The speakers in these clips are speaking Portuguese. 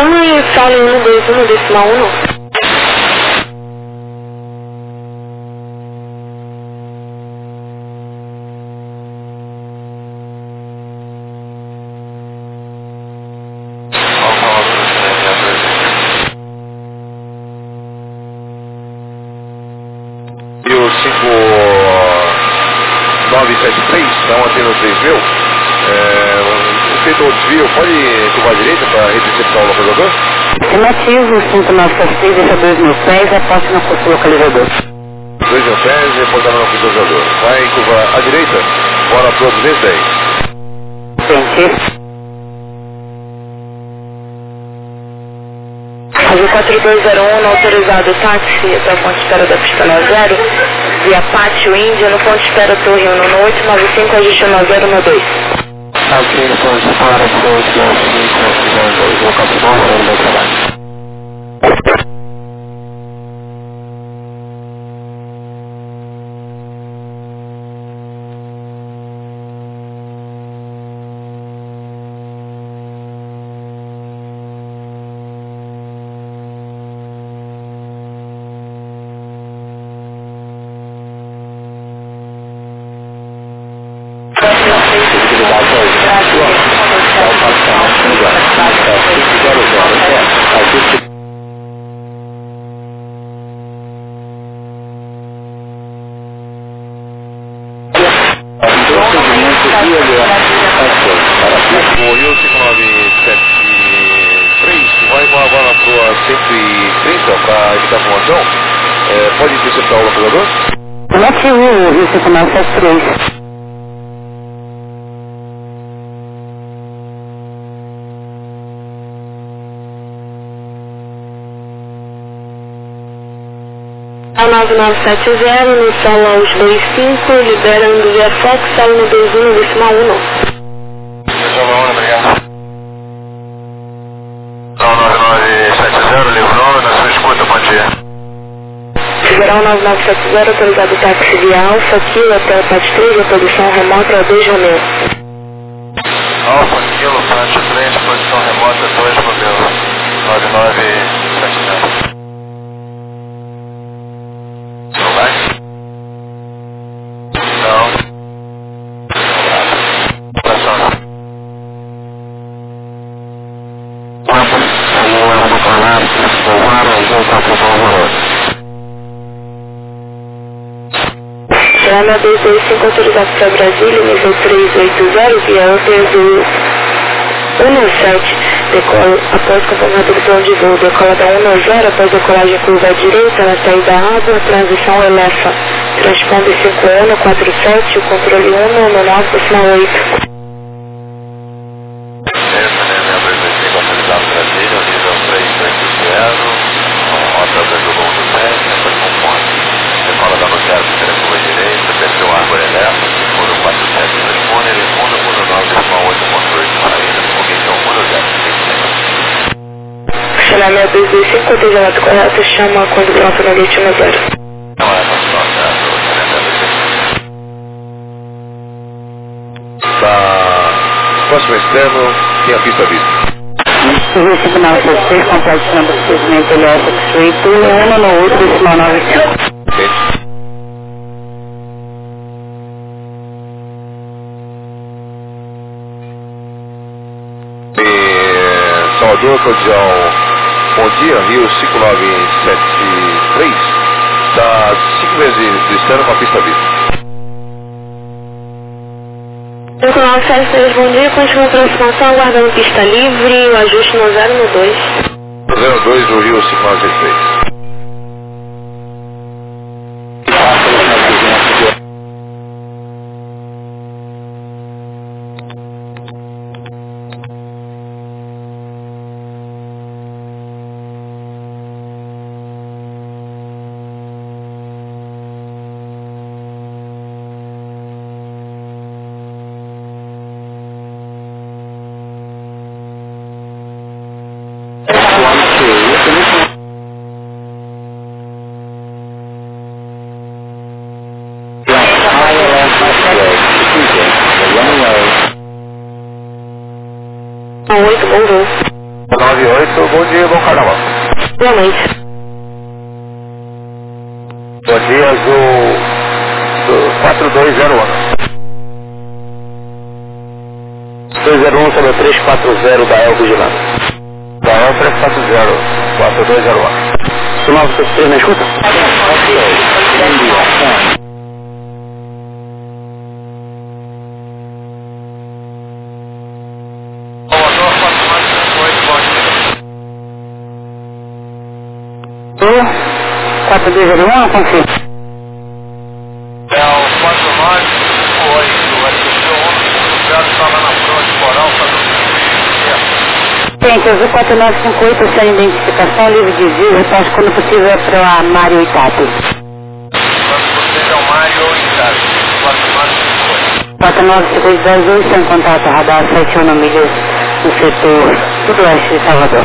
1 e fale 121 decimal 1. E o 5973, da antena 3000, feito o desvio, pode curvar à direita para recepção o localizador? Afirmativo, 5973, esse é 2.000 pés, aposte no localizador. 2.000 pés, reportado no localizador. Vai curvar à direita, bora para o 210. Frente. Azul 4201, autorizado táxi até o ponto de espera da Pistola 0, via Pátio Índia, no ponto de espera Torre 1, no 895, ajuste 1012. Aqui no ponto de espera, 895, localizador, do trabalho. O Rio 5973 vai agora para a 130 para evitar formação. Pode interceptar o localizador? Afirmativo, Rio 5973. A 9970, no solo aos 25, liberando via Fox, solo no 21, decimal 1. Obrigado. Então, 9970, livro nome, na sua escuta, bom dia. Federal 9970, autorizado táxi via Alfa, Kilo até o PAT 3, a produção remota é 2 Romeu. Alfa, Kilo, PAT 3, posição remota 2 Romeu. 9970. Será 225 autorizado para Brasília, nível 380, via Antezo 17, decola após confirmado do plano de voo, decola da 10 após decolagem curva à direita, na saída água, transição elefa, transponde 5147, o controle 1, no 9, decimal 8. Chamamento 225, contagiamento correto, chama quando o grau finalmente 10. Tá. Próximo externo, tem a pista vista. Rio 5973, complexo de procedimento LS X-Ray, turno 1 no outro, decimal 95. Salvador, Cordial, bom dia, Rio 5973, está 5 vezes do externo com a pista vista. 5973, bom dia, continua a aproximação, aguardando pista livre, o ajuste no 0 no 2. 02 do Rio 5973. Bom voo. 98. 58, bom dia, bom carnaval. Boa noite. Bom dia, Azul 4201. 201 sobre 340 da El Vigilante. Da El 340, 4201. O 973 me escuta? Salvador 4958, bom dia. 4201, confirma. É o 4958, SC1, o está lá na fronte, Coral, Gente, eu vi 4958 sem identificação, livre de visa, repasse quando possível é para a Mário Itape. quando possível, Mário ou Itália, 4958. 4952 sem contato, radar 71 milhas no setor sudoeste de Salvador.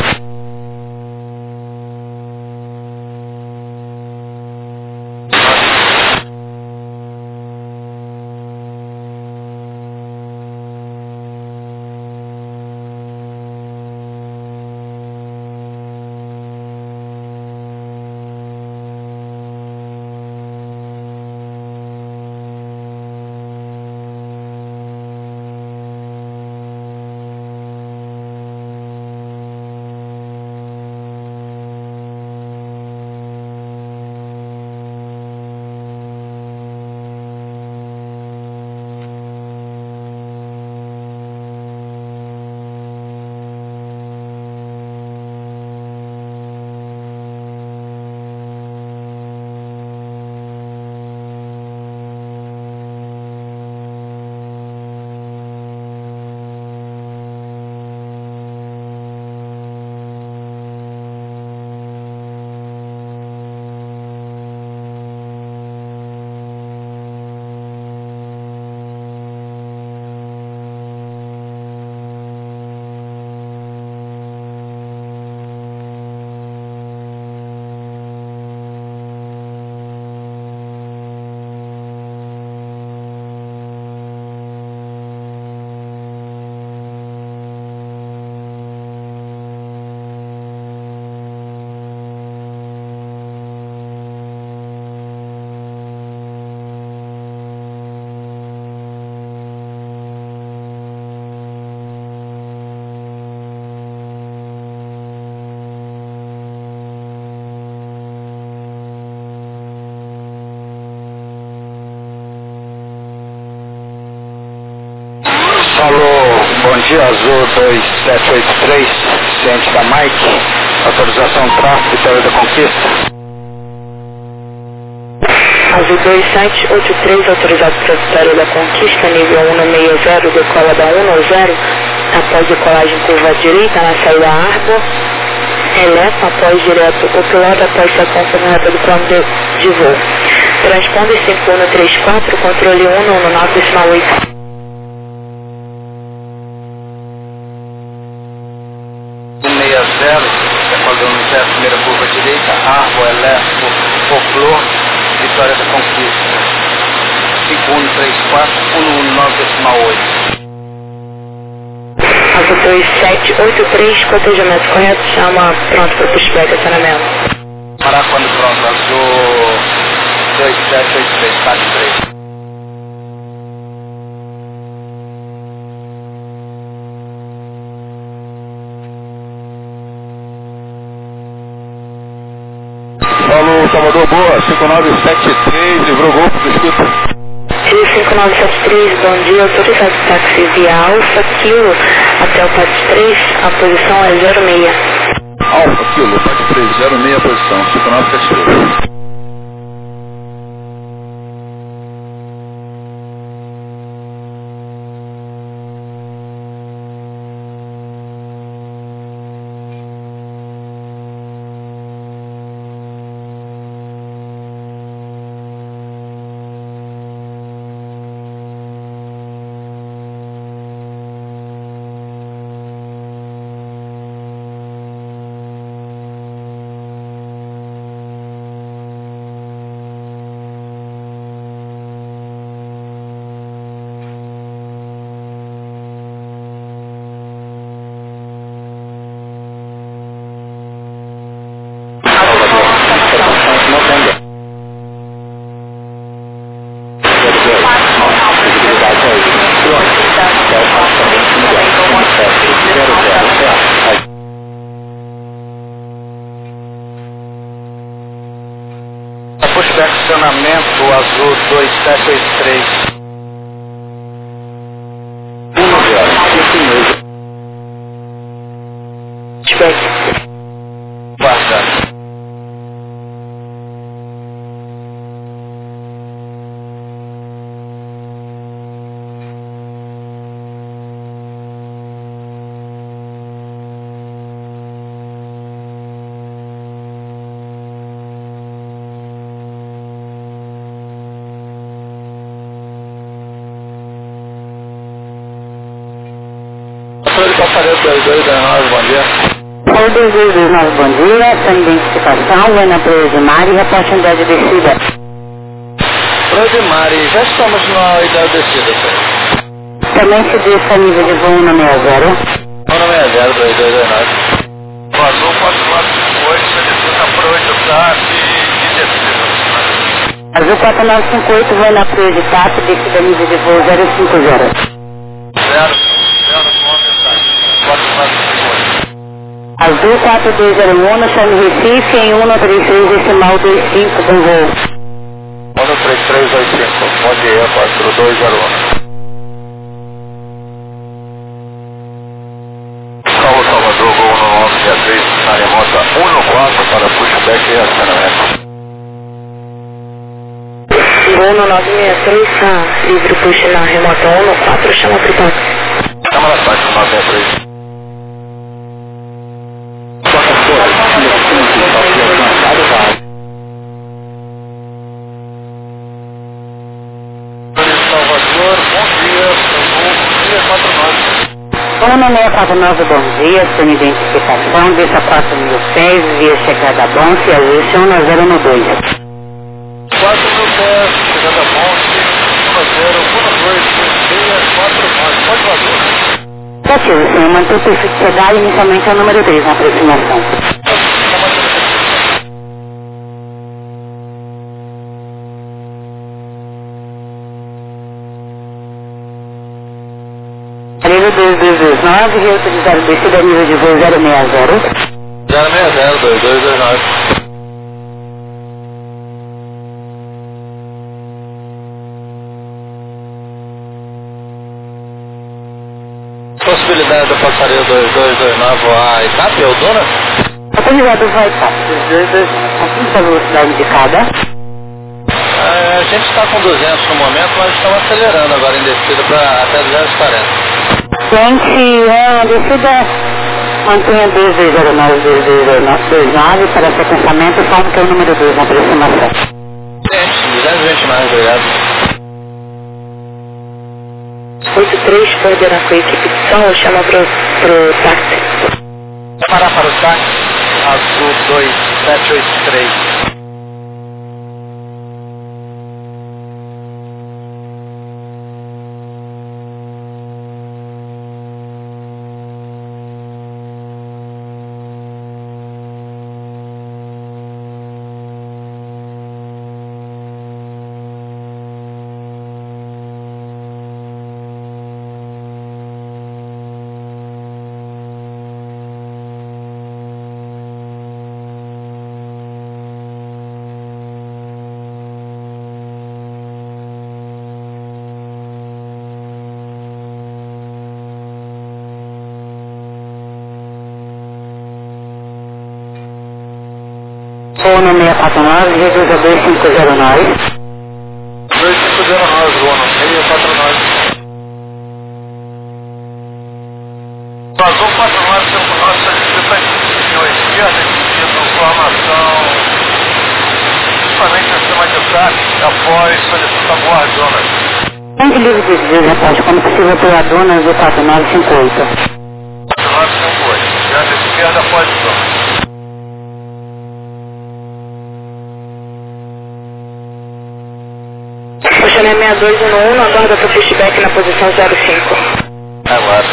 Alô, bom dia, Azul 2783, ciente da Mike, autorização de tráfego, Vitória da Conquista. Azul 2783, autorizado para Vitória da Conquista, nível 160, decola da 190, após decolagem curva direita na saída Arbor, eleva após direto o piloto após ser confirmada do plano de voo. Transponde 5134, controle 1 no 9,8. 160, decolando no certo, primeira curva direita, Arbor, Elétrico, Folclor, Vitória da Conquista. 5134, 119,8. Azul 2783, cotejamento correto, chama pronto para o pushback acionamento. Parar quando pronto, Azul 2783, TAC 3. Alô, Salvador, boa, 5973, livrou o golpe do escuta. 5973, bom dia, autorizado táxi via Alfa Kilo até o PAT 3, a posição é 06. Alfa Kilo, PAT 3, 06 posição, 5973. estacionamento azul 2783. Guarda. Passaredo 2219, bom dia. Oi, 2219, bom dia. Essa identificação vem na Proedimar e reporte unidade de descida. Proedimar, já estamos na unidade de descida, senhor. Também se diz a nível de voo 160. 160, 2219. O azul 4458, você descida para 8 TAP e descida. Azul 4958 vai na Proeditar, descida nível de voo 050. 0. Azul 4201, chame Recife em 133 decimal 25 do voo. 13385, bom dia, 4201. Salvador, voo 1963, na remota 14 para pushback e acionamento. Voo 1963, livre push na remota 14, chama para o táxi. Chama na táxi 963. Ano 649, bom dia, sem identificação, desça 4.000 pés, via chegada Bonte, ajuste 1012. 4.000 pés, chegada Bonte, 1012, 649, pode vazar. Positivo, senhor, manter o perfil de chegada inicialmente é o número 3 na aproximação. Nível 2229, reutilizar o descida nível de voo 060. 060, 2229. Possibilidade do passarinho 2229 voar Itap, Eldona? A possibilidade vai estar, a quinta velocidade indicada. A gente está com 200 no momento, mas estamos acelerando agora em descida para até 240. Gente, a descida mantenha 2209, 2229 para sequenciamento, só que é o número 2 na aproximação. Gente, 220 mais, obrigado. 83, coordenar com a equipe de som, chama pro táxi. Parar para o táxi, azul 2783. Ono 649, reduza 2509. 2509, Ono 649. Azul 4959, solicita a esquerda, pedindo informação, principalmente acima de táxi, após solicitar Guardona. Onde livre de desvio, rapaz, como possível pela dona do 4958. 4958, esquerda, esquerda, após zona. Oceané 6211, aguarda para feedback na posição 05. Aguarda.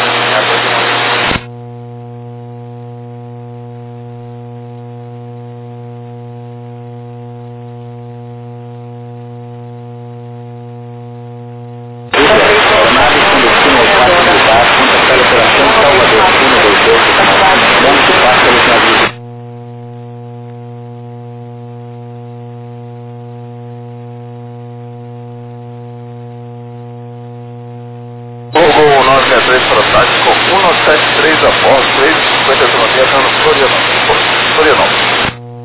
Florianópolis.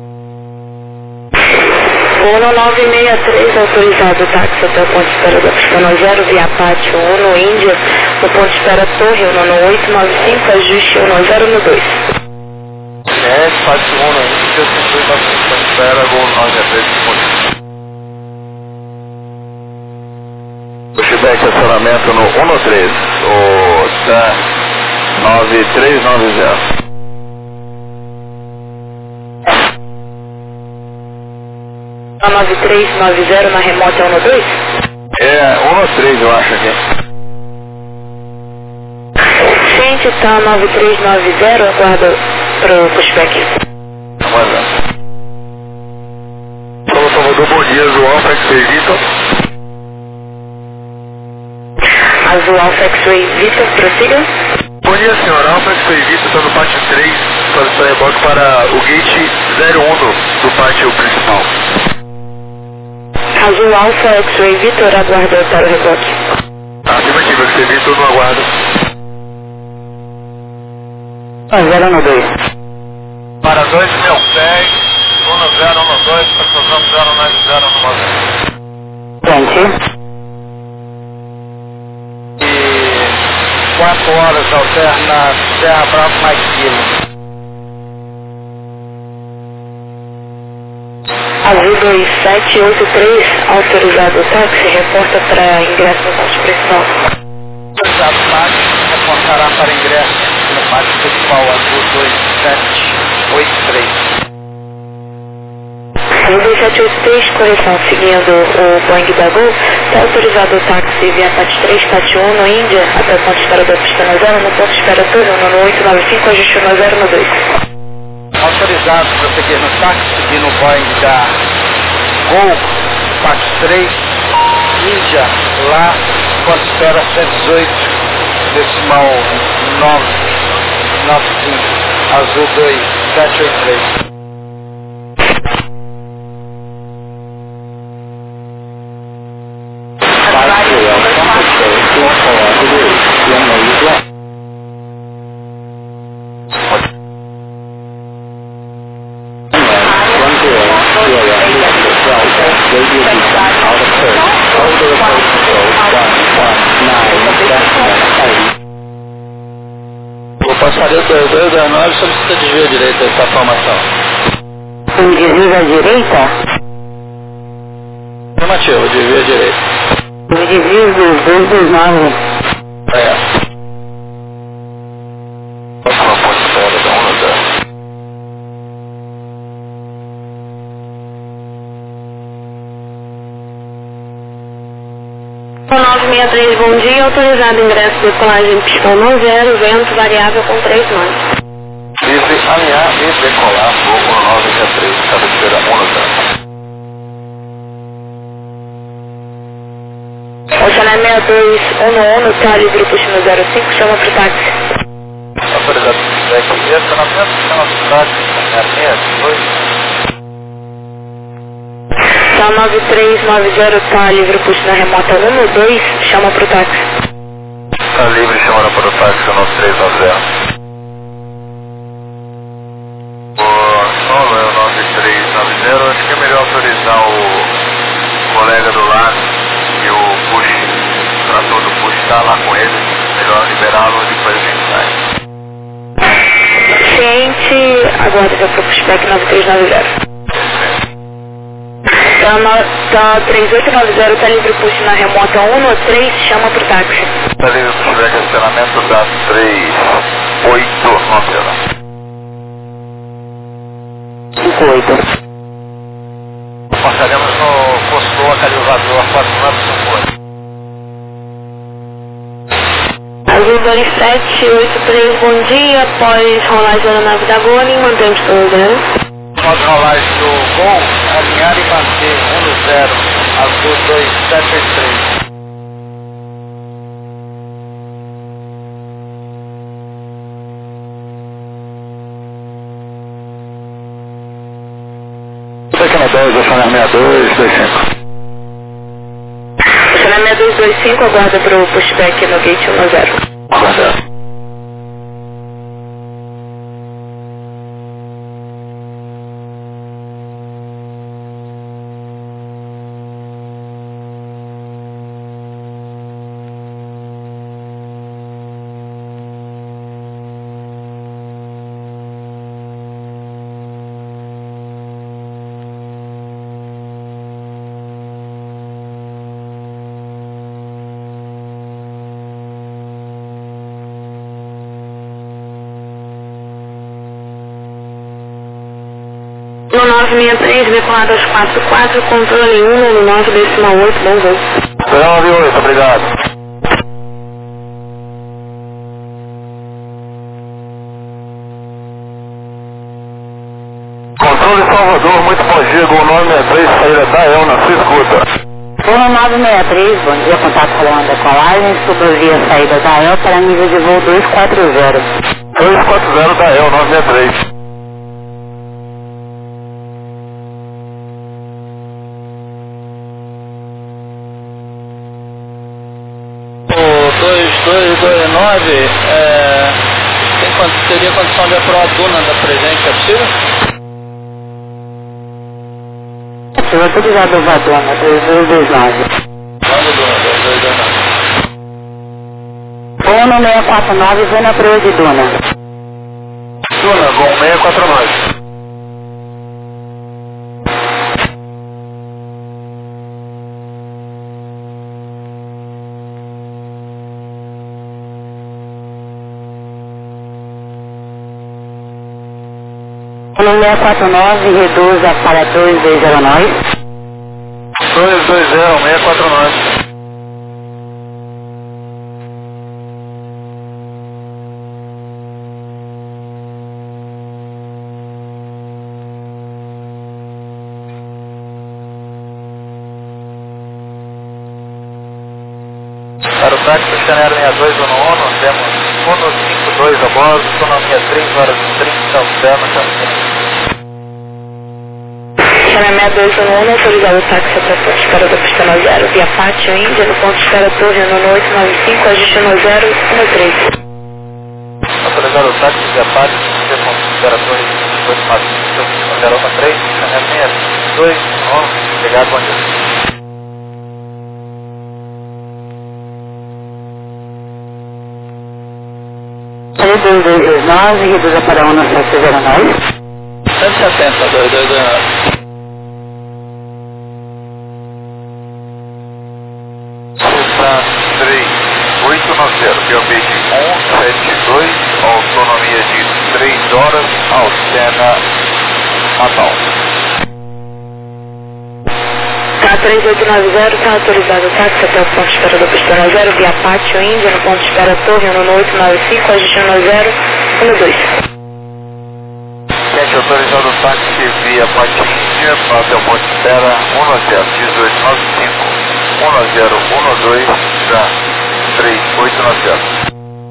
1963, autorizado táxi até o ponto de espera da pista 0, via Pátio 1, no Índia, no ponto de espera Torre, no 895, ajuste 1012. Pátio 1, no Índia, ponto de espera, gol 93, pushback, acionamento no 113, o TAM 9390. 9390 na remota 112? É, 113 eu acho aqui. Gente, tá 9390, aguarda pro pushback. Aguardando. Alô, Salvador, bom dia, João, X-Ray Vitor. Azul Alpha X-Ray Vitor, prossiga. Bom dia, senhora, Alpha X-Ray Vitor, está no pátio 3, solicitando reboque para o gate 01 do pátio principal. Azul Alpha X-Ray Vitor, aguarda para o reboque. Afirmativa, X-Ray Vitor, no aguardo. 012. Para 2 mil pés, 1012, estacionamos 090 no Gente. E 4 horas alterna Serra Bravo mais Quilo. Azul 2783, autorizado o táxi, reporta para ingresso no pátio principal. Autorizado o táxi, reportará para ingresso no pátio principal, Azul 2783. Azul 2783, correção, seguindo o Boeing da Gol, está autorizado o táxi via Pátio 3, Pátio 1, no Índia, até o ponto de espera da pista 0, no ponto de espera Torre, no 895, ajuste 1012. Autorizado para seguir no táxi, seguindo o Boeing da Gol, Pátio 3, Índia, lá, ponto de espera 118, decimal 995, Azul 2783. O passageiro 2219 solicita desvio à direita dessa formação. Um desvio à direita? Afirmativo, desvio à direita. Os desvios dos 229. É. Próxima ponte fora da 110. 963, bom dia, autorizado ingresso de decolagem pistão 0, vento variável com 3 nós. Livre alinhar e decolar, voo 963, cabeceira 110. Oceané 6211, tá livre puxo no 05, chama pro táxi. Autorizado feedback, estacionamento, chama pro táxi, 62. Tá 9390, tá livre puxo na remota 1, 2, chama pro táxi. Tá livre, chama para o táxi, 9390. O solo é o 9390, acho que é melhor autorizar o colega do lado e o push, o trator do push tá lá com ele, melhor liberá-lo e depois a gente sai. Ciente, aguarda já pro pushback 9390. Tá 3890, tá livre puxo na remota 1, 3, chama pro táxi. Tá livre pushback, estacionamento da 3890. 58. Passaremos no posto localizador 4958. Azul 2783, bom dia, após rolagem da aeronave da Goni, mantemos todo Após rolagem do Gol, alinhar e manter 1-0, Azul 2783. Pequena 10, Oceané 6225. Oceané 6225, aguarda pro pushback no gate 10. Aguardando. No 963, decolado aos 44, controle 1 no 9,8, bom voo. 98, obrigado. Controle Salvador, muito bom dia, Gol 963, saída da El na sua escuta. 1963, bom dia, contato falando da decolagem, subvia saída da El para nível de voo 240. 240 da El 963. O 2229, teria condição de aprovar a duna da presente, é possível? Eu autorizado o Vadona, 2229. Manda duna, 2229. Ono 649, Zona Proa de Duna. Duna, Gol 649. Ono 649, reduza para 2209. 220, 649. Para o táxi do Chanero 62 no ONU, temos 152 a bordo, autonomia 3 horas e 30, Alcema, Chana 62 no 1, autorizado o táxi para ponto de espera da pista no 0, via Pátio Índia, no ponto de espera Torre no 895, ajuste no 013. autorizado o táxi de Apate, ponto de espera Torre 895, 013, Chanero 62 no ONU, obrigado, bom dia. Saída 2229, reduza para 1709. 170, 2229. Cessna 3890, POB 172, autonomia de 3 horas, Alcena, Natal. Tá 3890, está autorizado o táxi até o ponto de espera da pista no 0, via Pátio Índia, no ponto de espera Torre no 895, ajuste no 012. Gente, autorizado o táxi via Pátio Índia, até o ponto de espera 101895, 1012, já 3890.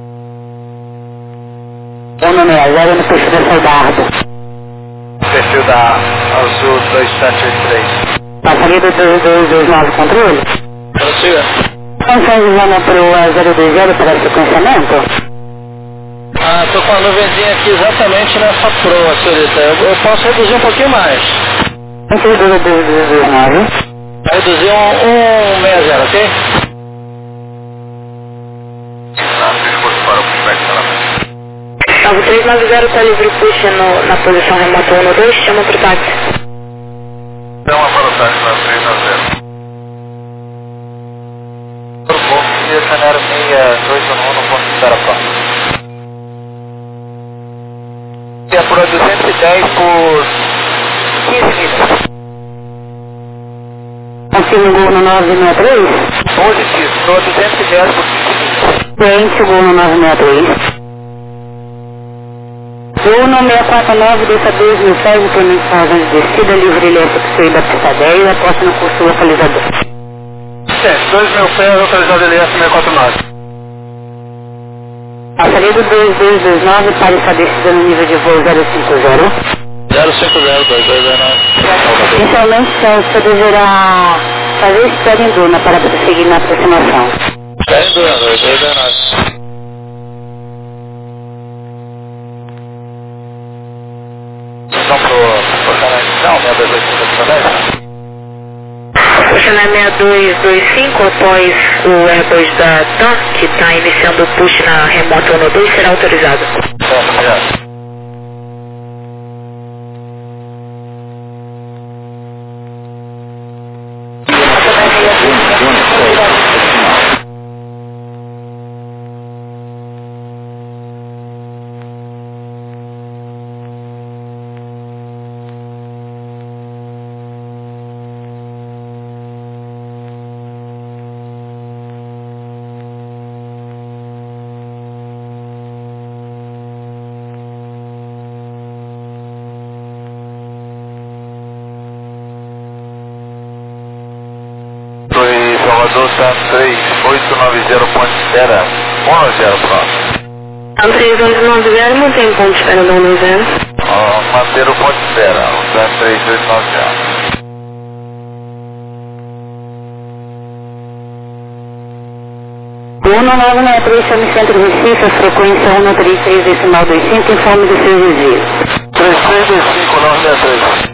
Ono 60 no perfil da saída Arda. Perfil da Azul 2783. Passaria do 2229 controle. Prossiga. Função de Zona Proa 020 para sequenciamento. Tô com a nuvenzinha aqui exatamente nessa proa, senhorita. Eu posso reduzir um pouquinho mais. 2229. Vai reduzir 160, ok? Discurso para o pushback para lá. 9390 está livre push na posição remota 12, chama pro táxi. Então, a para o táxi na 390. Bom dia, Chanero 62 no ponto de espera próximo. E a proa 210 por 15 milhas. Confirma o gol no 963. Positivo, proa 210 por 15 milhas. Preenche o gol no 963. Gol no 649, desça 2006, permite razão de descida, livre ilhética que sair da pista 10, aposta no curso localizador. Gente, 2.000 pés, autorizado LS 649. Passaria do 2229 para essa descida no nível de voo 050. 050, 2229. Inicialmente, você deverá fazer espera em Duna para prosseguir na aproximação. Espera em Duna, 2229. Vamos pro canal inicial, 628, O Chana 6225, após o Airbus da TAM, que está iniciando o push na remota 12, será autorizado. obrigado. Azul Sam 3890, ponte de espera 10, pronto. Sam 3890, mantém o ponto de espera do 10. Manter o ponto de espera, o Sam 3890. 1963, chame Centro Recife, a frequência 133, decimal 25, informe dos seus desvios. 3325, 963.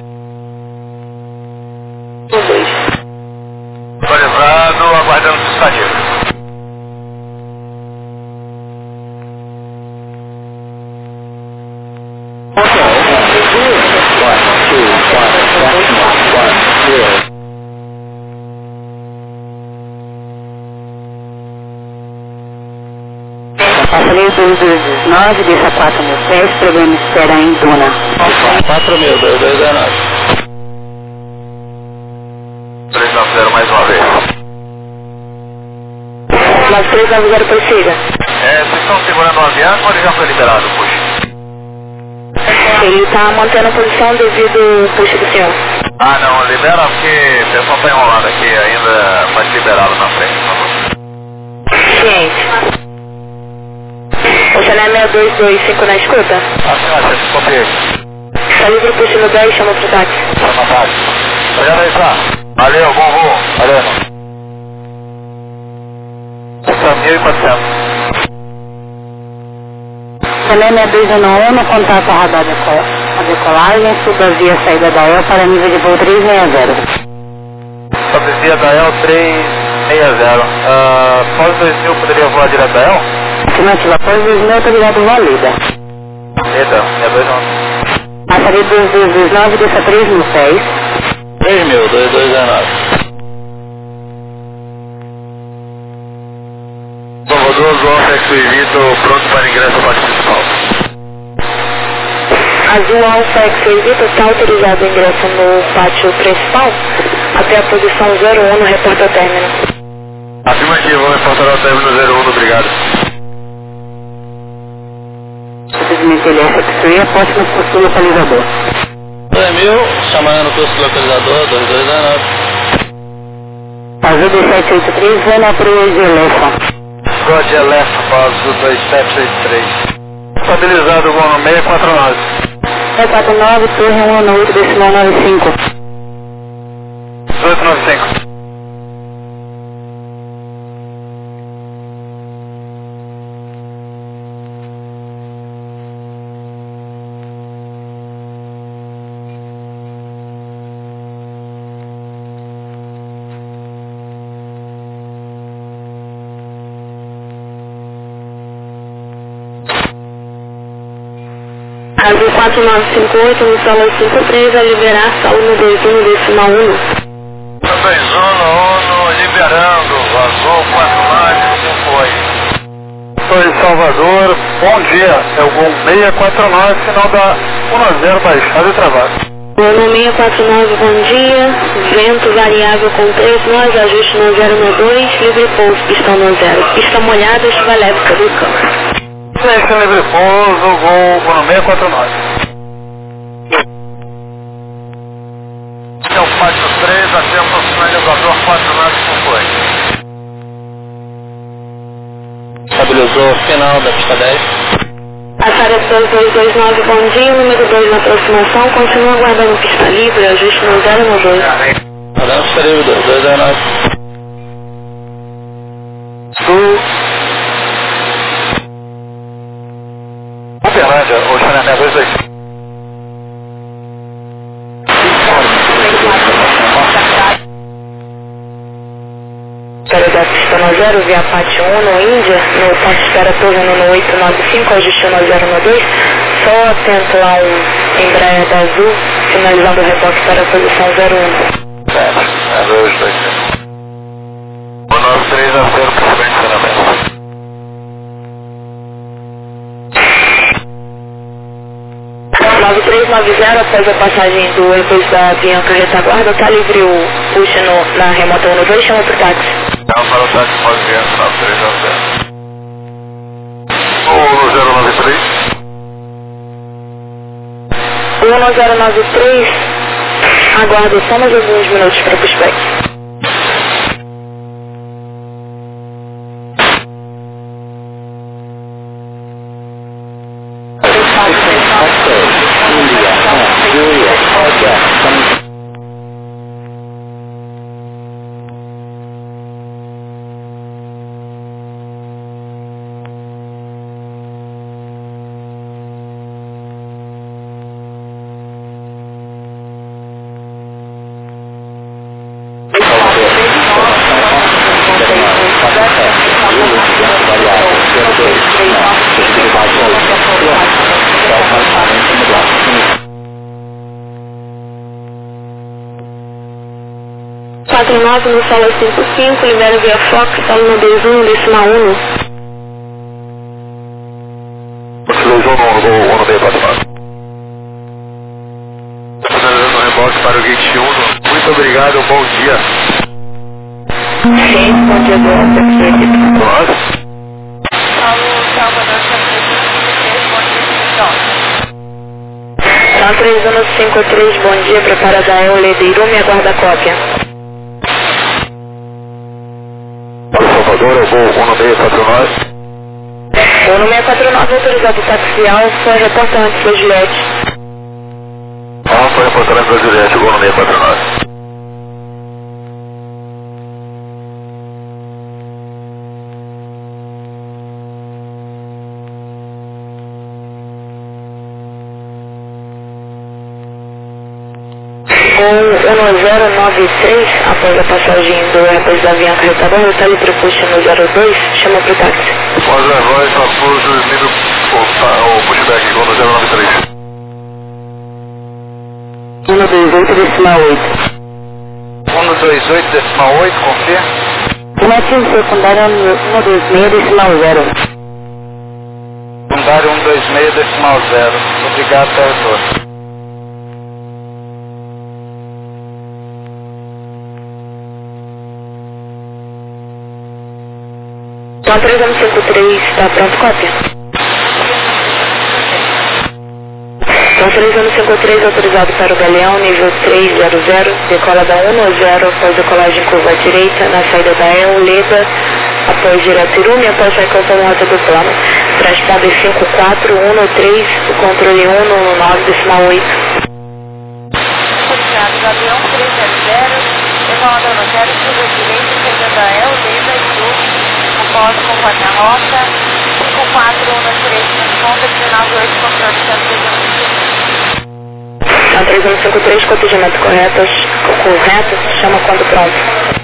Atualizado, aguardando o estadio. Passarei 2219, desça 4.000 pés, problema espera em Duna. 4.000, 2219. 390 mais uma vez. 9390, prossiga. Vocês estão segurando o avião ou ele já foi liberado, puxa? Ele está mantendo a posição devido ao push do senhor. Ah não, libera porque o pessoal está enrolado aqui ainda, vai liberá-lo na frente, por favor. Ciente. O Chanel 6225 na escuta? Você copiei. Está livre o push no 10, chama pro táxi. Chama o táxi. Obrigado aí, Sá. Valeu, bom voo. Valeu, irmão. 1.400. Chanel 6211, contato a radar a decolagem, suba via saída da EL para nível de voo 360. Sobe via da EL 360. Pós 2000 poderia voar direto da EL? Se não tiver após 2000, eu estou ligado voo Lida. Lida, 629. Passarei 2229, desça 3.000 pés. 3.000, 2219. Salvador, João, Sexo e Vitor, pronto para ingresso ao pátio principal. Azul Alfa X6 Vitor está autorizado o ingresso no pátio principal até a posição 01 no repórter ao término. Afirmativo, reportar ao término 01, obrigado. Procedimento LF-X-Ray, aposte no posto localizador. 2.000, chamando no posto localizador, 2219. Azul 2783, vendo a proa de Elefa. Roger Left, Azul 2783. Estabilizado, voo no 649. 649, torre 118, decimal 95. 1895. Azul 4958, no solo 53, a liberar salvo no 21, decimal 1. 21, liberando, Azul 4958. Estou em Salvador, bom dia, é o voo 649, final da 10 baixado e travado. Voo 649, bom dia, vento variável com 3 nós, ajuste no 092, livre pouso, pistão no 0. Pista molhada, chuva leve, caducando. Silêncio livre pouso, voo no 649. É o pátio 3, atento ao sinalizador 4958. Estabilizou o final da pista 10. Passada 2229, bom dia, número 2 na aproximação, continua aguardando pista livre, ajuste no 092. Aguardando pista livre, 2219. Sul. Uberlândia, o Chanel 22. Espera da pista no 0, via pátio 1 no Índia, no ponto de espera torno no 895, ajuste no 092, só atento a um Embraer da Azul, finalizando o reporte para a posição 01. Certo, é 2, 93 a 0 por frente, 9390, após a passagem do Airbus da Bianca retaguarda, está livre o push na remota 192, chama pro táxi. Não, para o táxi pode vir, 9390. O 093. 1093, aguardo só mais alguns minutos para o pushback. 149 no solo 55, libera via Fox, solo no 21, decimal 1. 21 no 649. Finalizando o reboque para o gate 1. Muito obrigado, bom dia. Sim, bom dia, do Nós? Paulo Salvador, 53, bom dia, São 3153, bom dia, preparada a Ledeiro, me aguarda a cópia. Para Salvador, eu vou 1649. O número 649 autorizado o táxi Alfa, reporta antes da Juliette. Alfa, reportando para Juliette, vou 1649. O 1093, após a passagem do Airbus da Avianca retardado, o telepropuxo no 02, chama pro táxi. Pode levar esse apoio nível o pushback com 093. 128 decimal 8. 128 decimal 8, confia? Motivo secundário 126 decimal 0. Secundário 126 decimal 0. Obrigado, Territor. Então 3153, está pronto, cópia? Então 3153, autorizado para o Galeão, nível 300, decola da 190, após decolagem curva à direita, na saída da El, Leda, após direto Irume, após sair com rota do plano. Transponder 5413, o controle 199, decimal 8. Autorizado, Galeão 300, decola da 90, curva à direita, saída da El, Leda, Irume, após conforme a rota, 5413, responda, 198, controle 135. Então 3153, cotejamento correto, chama quando pronto.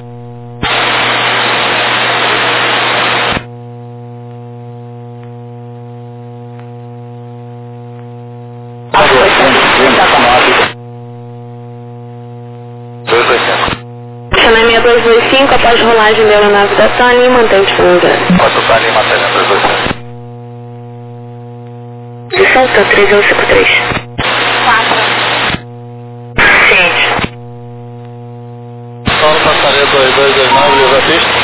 Chamei 6225, após rolagem da aeronave da TANI, mantém disponibilidade. Pode estar ali, matéria 225. Lição, está 3153. 4. Ciente. Paulo Passaria 2229, Lisa Pista.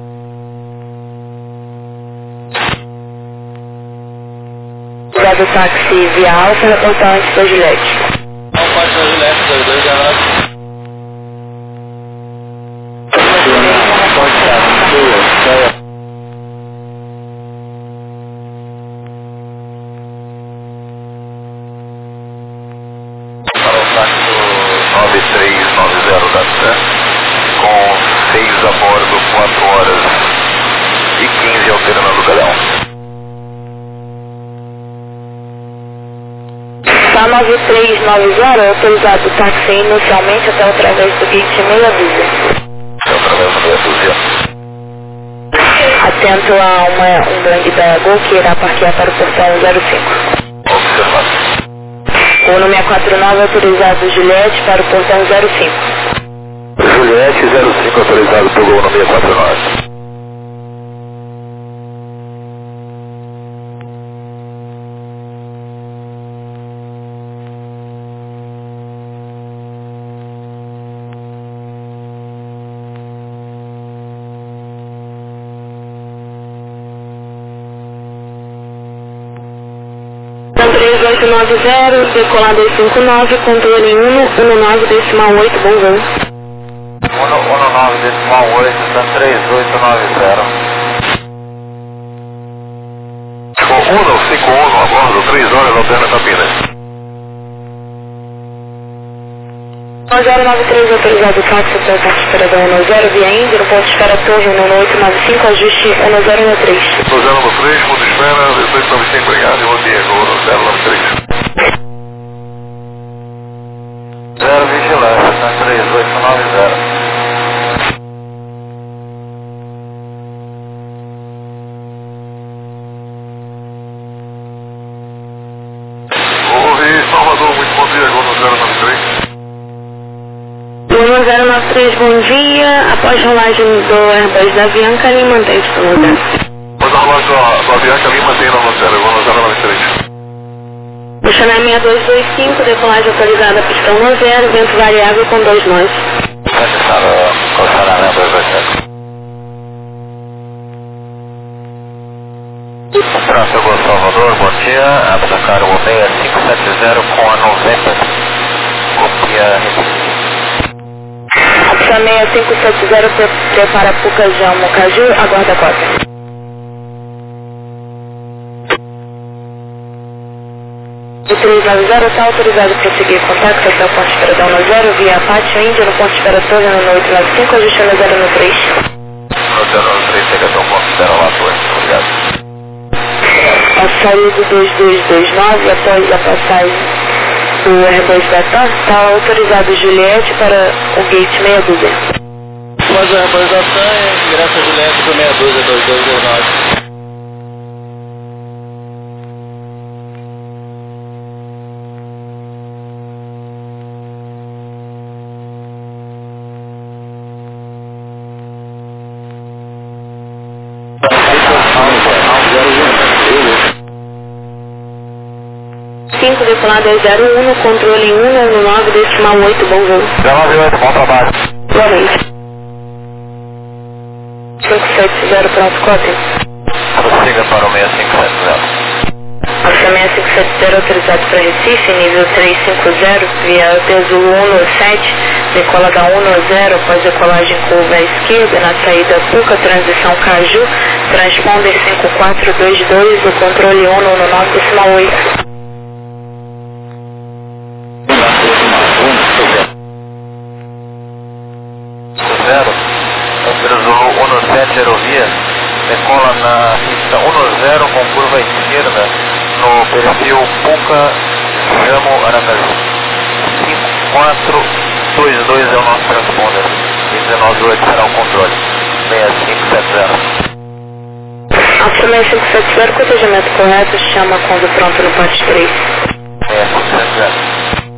Usado o táxi via Alfa, reportar antes da Juliette. Não pode da Juliette 2219. Para o táxi 9390 da Sé, com 6 a bordo, 4 horas e 15 alternando o Galeão. Tá 9390, autorizado o táxi inicialmente até através do gate meia dúzia. Através do meia dúzia. Atento a um gangue da Gol que irá parquear para o portão 05. Observado. O número 649 autorizado Juliette para o portão 05. Juliette 05 autorizado pelo Gol no 649. Então 3890, decolado 259, controle 119, decimal 8, bom voo. 119 decimal 8, está 3890. 151 a bordo, 3 horas alterna cabina. 1093 autorizado o táxi até o táxi esperador 10 via Índia, no ponto de espera Torre 1895, ajuste 1093. 1093, ponto de espera, 1895, obrigado, e bom dia, Gol 093. 0 vigilância, está 3890. Ouvi Salvador, muito bom dia, Gol 093. 93, bom dia. Após rolagem do Airbus da Avianca, ele mantém-se no lugar. Após a rolagem do Avianca, ele mantém no 0, eu vou no 093. Buchanan 6225, decolagem autorizada, pistão no 0, vento variável com 2 nós. Tráfego Salvador, bom dia. Absacar o 6570 com a 90. Copia. Absa 6570, prepara Pucajão, Mocaju, aguarda a cópia. O 390 está autorizado para seguir contato até o ponto de espera no 0, via Pátio Índia, no ponto de espera todo no 895, ajustando 093. No 093, chega até o ponto de espera lá, obrigado. A saída do 2229, após a passagem do Airbus da TAM, está autorizado Juliette para o gate 62. Após o Airbus da TAM, ingressa Juliette para 622209. Decolado é 01, controle 119, decimal 8, bom voo. 098, bom trabalho. Igualmente. 570, pronto, cópia. Prossiga para o 6570. Alfa 6570, autorizado para Recife, nível 350, via peso 117, decola da 190, após decolagem curva à esquerda, na saída Puca, transição Caju, transponder 5422, o controle 119, decimal 8. Zulu 17 Aerovia, decola na pista 10 com curva esquerda no perfil Puca Jamo Aracaju. 5422 é o nosso transponder, 198 será o controle, 6570. Alfa 6570, cotejamento correto, chama quando pronto no parte 3. 6570.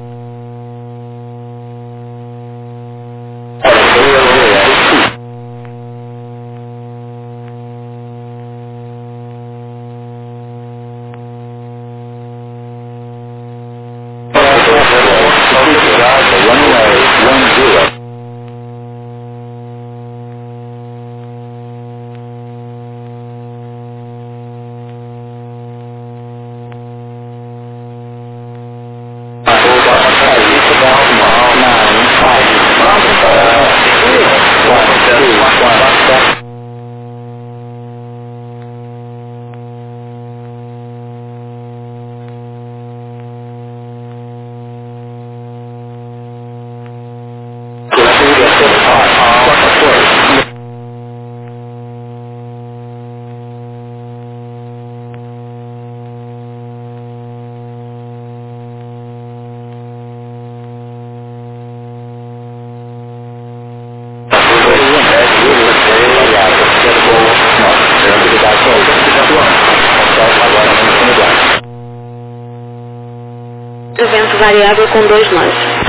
Vento variável com 2 nós.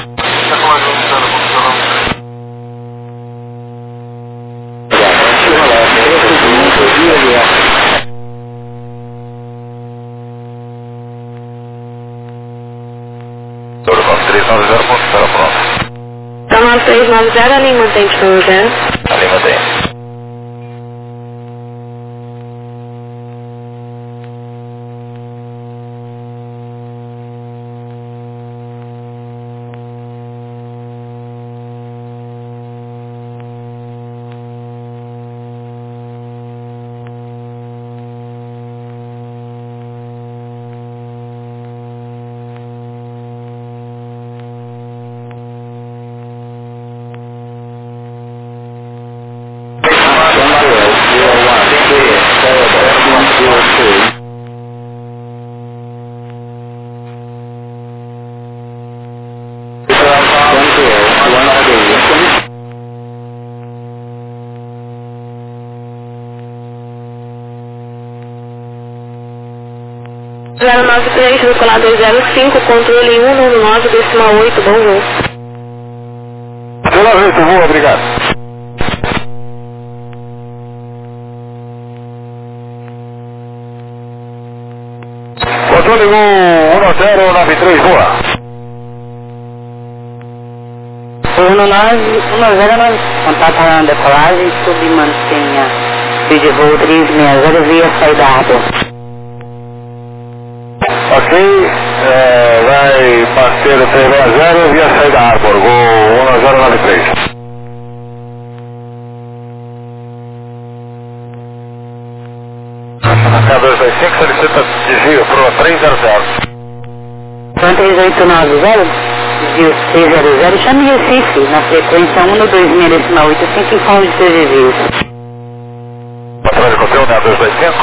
Todo 9390, ponto de espera pronto. Então 9390, ali mantém pistão 0. Ali mantém. Zero 93, decolar 205, controle 199, decimal 8, bom voo. 98, voa, obrigado. Controle 1093, voa. 1099, contato na decolagem, submantenha vídeo voo 360 via saída árbor. Ok, vai manter o 360 via saída árbor, voo 1093. K225 solicita desvio para o 300. 3890, desvio 600, chame Recife, na frequência 126,85, informe de seus desvios. Patrão de conteúdo, K225.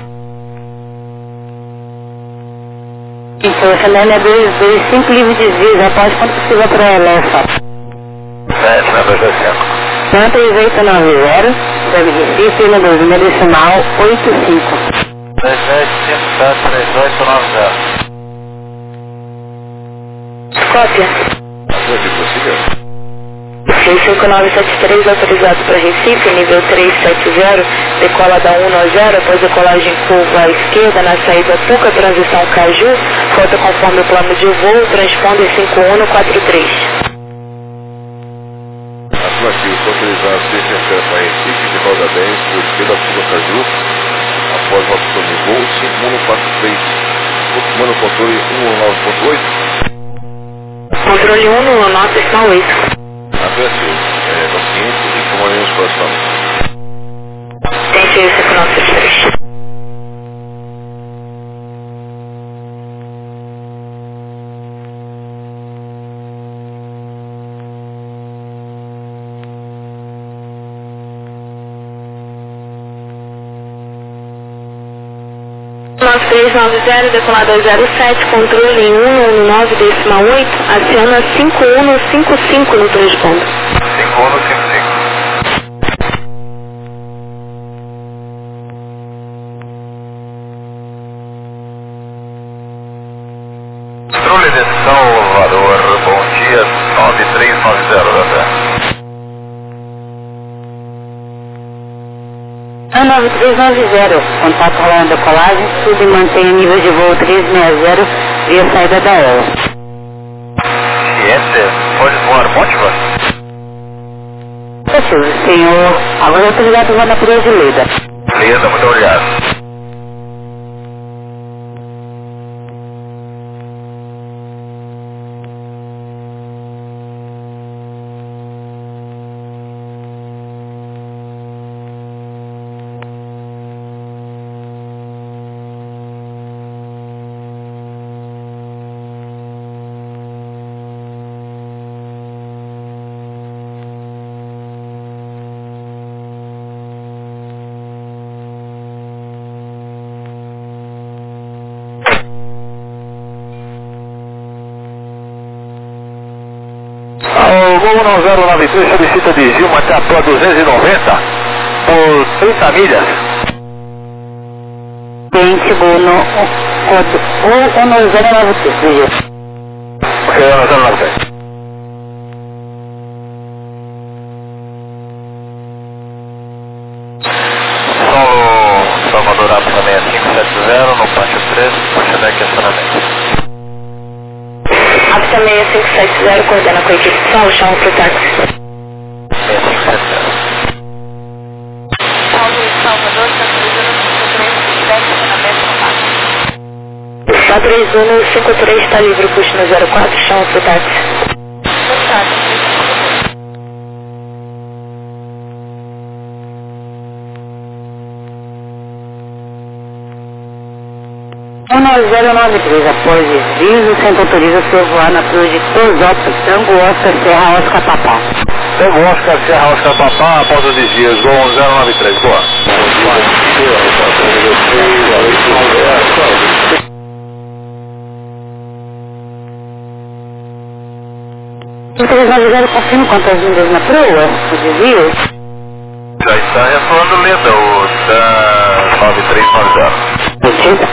Então, essa média é 225 livres de desvios, após quanto possível para a Elefa. 7, K225. 3890, chame Recife, 126,85. 37573890. Cópia. 65973 autorizado para Recife, nível 370, decola da 190, após decolagem curva à esquerda, na saída Tuca, transição Caju, rota conforme o plano de voo, transponder 5143. Afirmativo, autorizado descer para Recife, decola da 10, por esquerda Tuca Caju, após o plano de voo, 5143. Mano controle 119.8. Controle 1 no nota está 8. Aprecio, paciente e comandante coração. Tem 65973. Nós 390, decolado 07, controle 119,8, aciona 5155 no transponder. 5155. Controle de Salvador, bom dia, 9390 da Terra. 9390, contato rolando decolagem, sub e mantenha nível de voo 360 via saída da ELA. Ciente, pode voar Mótiva? Preciso, senhor. Agora é autorizado voar na Cruz de Leda. Leda, muito obrigado. O Gol 1093 solicita desvio Macapá 290 por 30 milhas. Cliente Gol no código 1093. Ok, 1093. Solo Salvador Apta 6570 no Pátio 3, Pátio deck acionamento. Apta 6570, coordena com a equipe de som, chama pro táxi. 6570. Salvador, 43153 está livre, o custo no 04, chama pro táxi. O 1093, após desvios, o centro autoriza seu voar na cruz de Teosópolis, Tango Oscar Serra Oscar Papá. Tango Oscar Serra Oscar Papá, após os desvios, Gol 1093, boa. O 390 confirma quantas vindas na crua, os desvios? Já está ressoando lenta o da 9390. Mentira.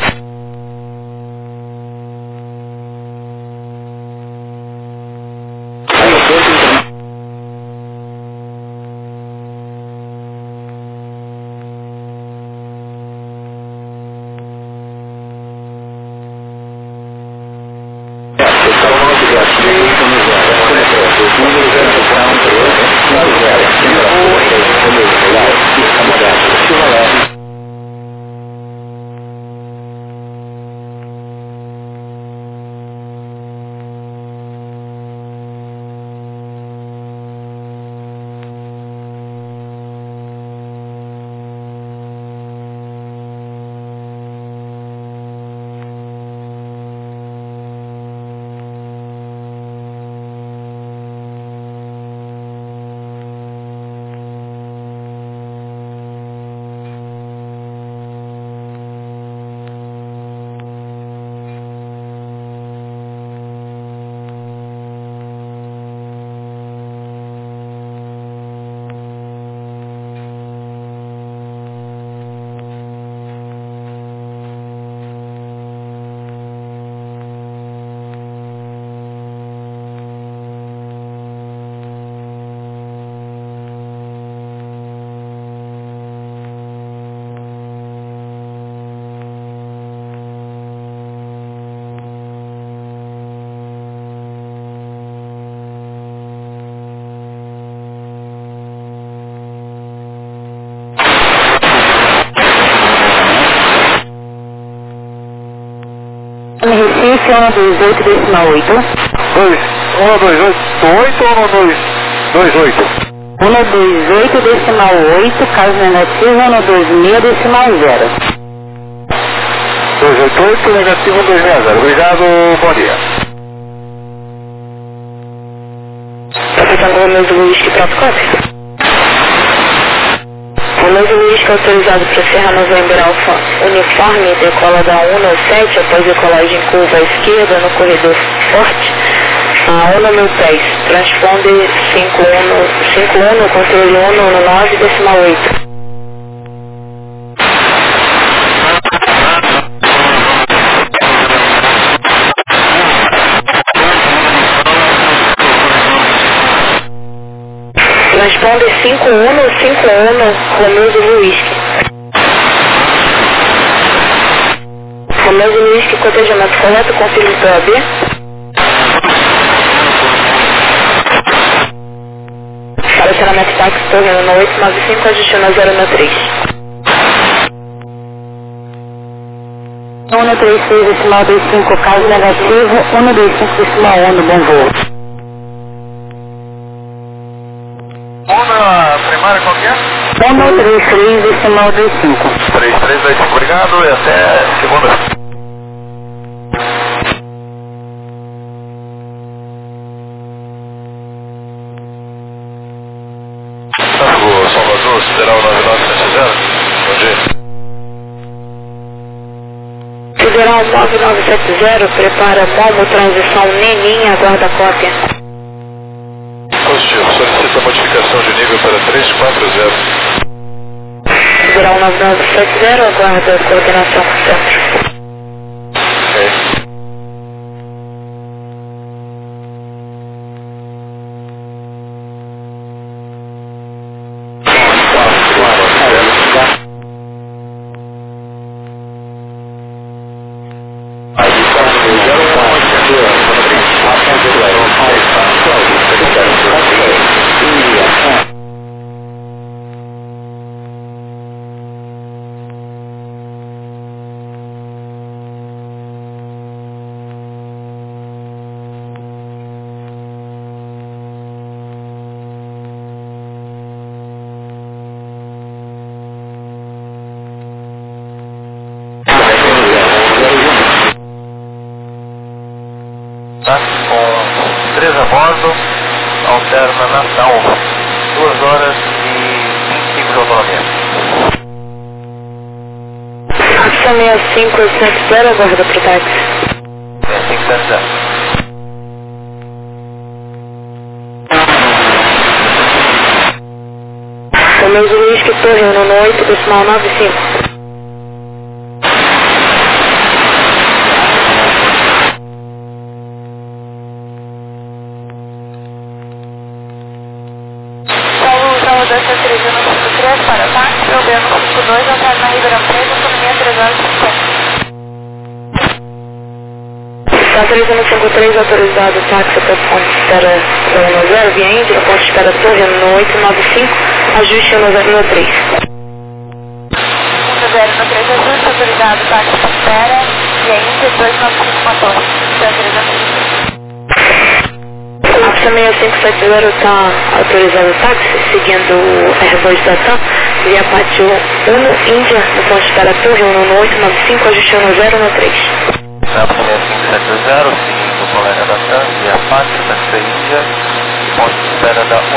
128,8. 128 ou 128? 128,8, caso negativo, 126,0. 288, negativo 260. Obrigado, bom dia. Capitão Romeu do Luiz, que protocópio? Romeu do Luiz, que é autorizado para Serra November Alfa Uniforme, decola da 197 após decolagem curva à esquerda no corredor forte. A 1.10, transponder 51, controle 199,8. Transponder 51, Romeu do Luiz. Romeu do Luiz, que cotejamento correto, confirme para AB. Estacionamento táxi, torre 1895, adiciona 063. 136,25, caso negativo, 125,1, bom voo. A primária qual que é? 133,25. 3325, obrigado e até segunda. Salvador, Federal 9970. Bom dia. Federal 9970, prepara Momo, transição Neninha, aguarda cópia. Positivo, solicita modificação de nível para 340. Federal 9970, aguarda coordenação com centro. Ok. Tá? Com 3 a bordo, alterna Natal, 2 horas e 25 de autonomia. Ação 6570, aguarda pro táxi. 6570. Romeu do Luiz, que torre 198,95. Para táxi, problema 52, alterna Ribeirão Preto, autonomia 3 horas e 50. Está 3153, autorizado táxi até ponto de espera 090, via Índia, ponto de espera torre 1895, ajuste 103. 103, ajuste, autorizado táxi de espera, via Índia 295, uma torre, está 353. A 6570 está autorizado o táxi, seguindo o R2 da TAM, via pátio 1, Índia, no ponto de espera torre 11895, ajuste 103. Na 6570, seguindo o colega da TAM, via pátio, taxi Índia, ponto de espera da 10.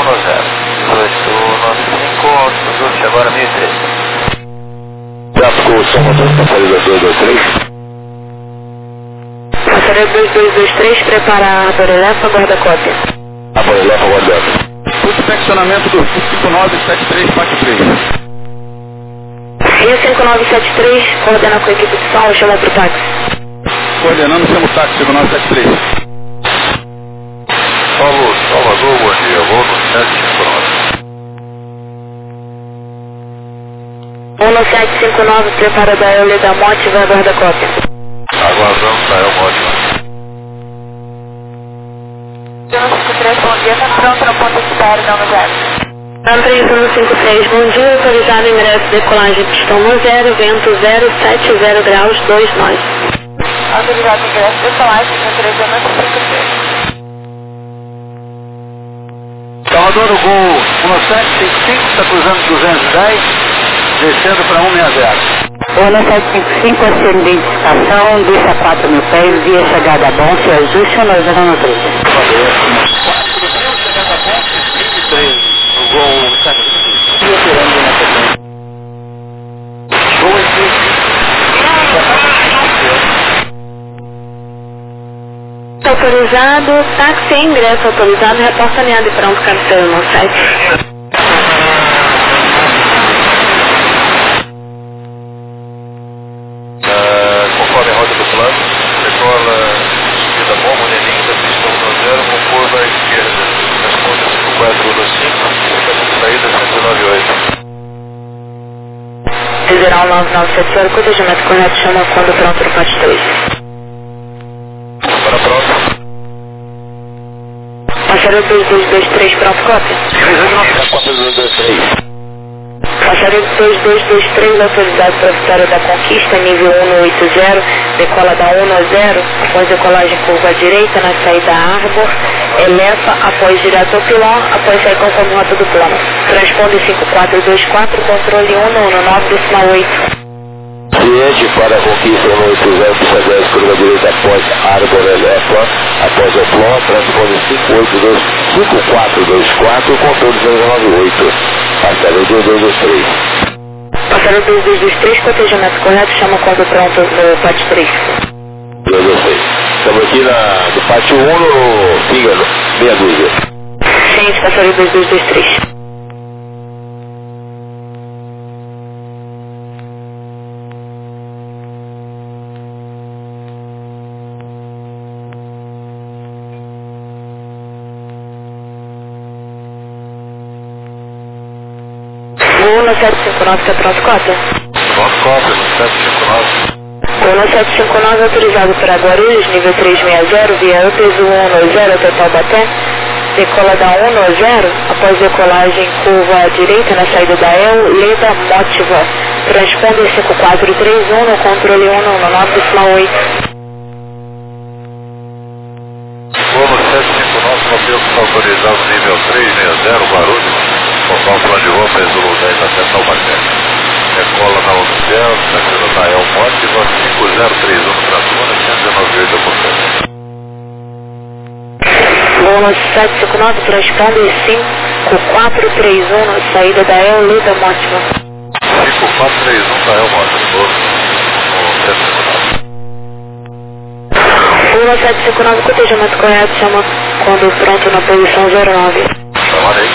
1895, ajuste agora 1013. Tráfico Salvador, passageiro 223. Passageiro 2223, prepara a Arboreléfa, guarda cópia. Arboreléfa, guarda. Inspeccionamento do 5973, parte 3. Rio 5973, coordena com a equipe de som, chama pro táxi. Coordenando, chama o táxi 5973. Paulo, Salvador, bom dia, vou no 1759, prepara da Euler da Monte, vai guarda cópia. Aguardamos, saiu ótimo. 153, bom dia, está pronto no ponto de espera, não no 0. TAM 3153, bom dia, autorizado ingresso, decolagem, pistão no 0, vento 070 graus, 2 nós. Autorizado ingresso decolagem com 353. Salvador, o gol 1755, está cruzando 210, descendo para 160. O 1755, a sua identificação, deixa 4 mil pés, via chegada bom, se ajuste 193. Chegada bom, 23, o gol 755. Gol Autorizado, táxi e ingresso autorizado, reporta alinhado e pronto, cancelo no site. Conforme a rota do plano, decola subida bom, moreninho da pista 190 com curva à esquerda. Responde 5415, saída 198. Federal 9970, cotejamento correto, chama quando pronto no PAT 3. Para pronto. Passageiro 2223, pronto, cópia. 4223. Passageiro 2223, autorizado para a vitória da conquista, nível 180, decola da 1 a 0, após decolagem curva à direita, na saída Arbor, eleva, após direto ao pilão, após sair conforme rota do plano. Transponde 5424, controle 199,8. Ciente para a conquista 180, pista 10, curva direita após Arbor eleva, após o plano, transponde 5424, controle 098. Passageiro 2223. Passageiro 2223, cotejamento correto, chama quando pronto no PAT 3. 226. Estamos aqui no pátio 1, no Fígaro, meia dúzia. Ciente, passageiro 2223. O 1759 está pronto, cópia? Pronto, cópia, 759. O 1759 autorizado para Guarulhos, nível 360, via Antes 110 até Taubaté, decola da 110, após decolagem curva à direita na saída da El, Leda Motiva, transponde 5431 no controle 199,8. Voo 759, modelo autorizado nível 360, Guarulhos, conforme plano de voo, Zulu 10 até Taubaté. Decola na 110, na saída da El Motiva, 5031 para Tuna, 198%. Voo 759, transponde 5431 na saída da El, Leda Motiva. 5431 para El Motiva, voo 759. O 759, cotejamento correto, chama quando pronto na posição 09. Chamarei.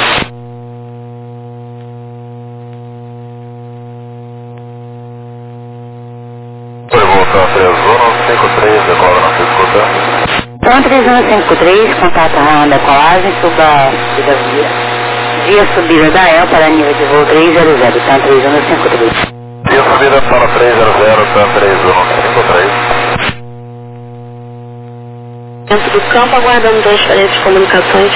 Foi voltar a 3153, decola na escuta. Então 3153, contato a decolagem, suba subida via subida da El para nível de voo 300, então 3153. Via subida para 300, para 3153. Dentro do campo, aguardando transferência de comunicações.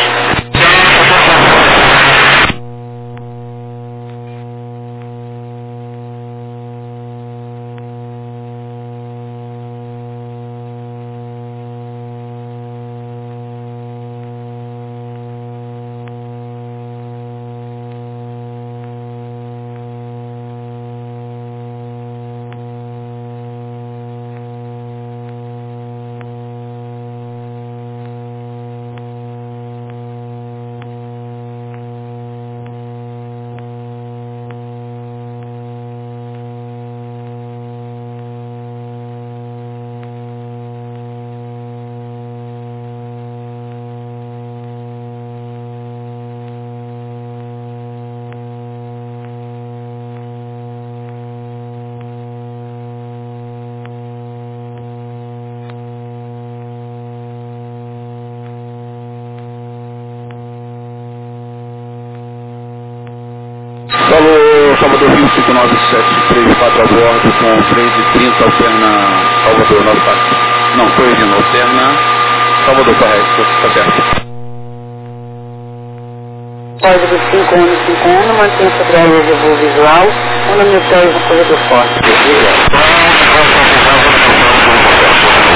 Falou, Salvador Rio 5974 a bordo com 3h30, alterna Salvador, novo táxi. Não, corrigindo, alterna Salvador, correto, está certo. Código 5151, mantenha sobre a área de voo visual, 1 mil pés no corredor forte.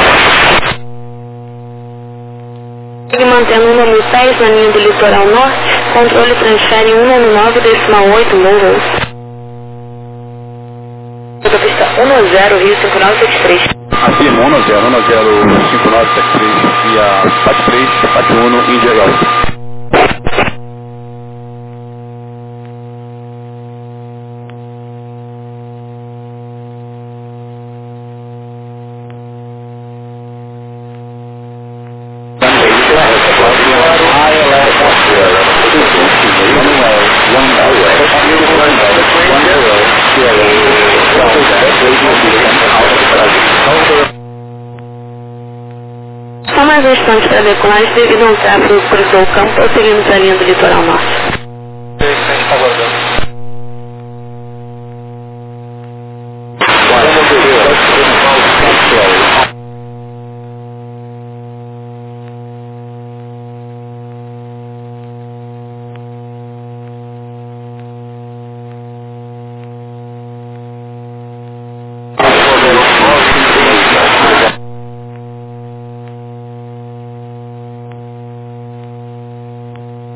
Ele mantendo 1.000 pés na linha do litoral norte, controle transfere 199,8 Londres. Autopista 10 Rio 5973. Afirma 10 5973 via PAT 3, PAT 1, Índia Delta. Só mais um instante para decolagem devido a um tráfego que cruzou o campo, prosseguimos a linha do litoral norte. A gente está aguardando.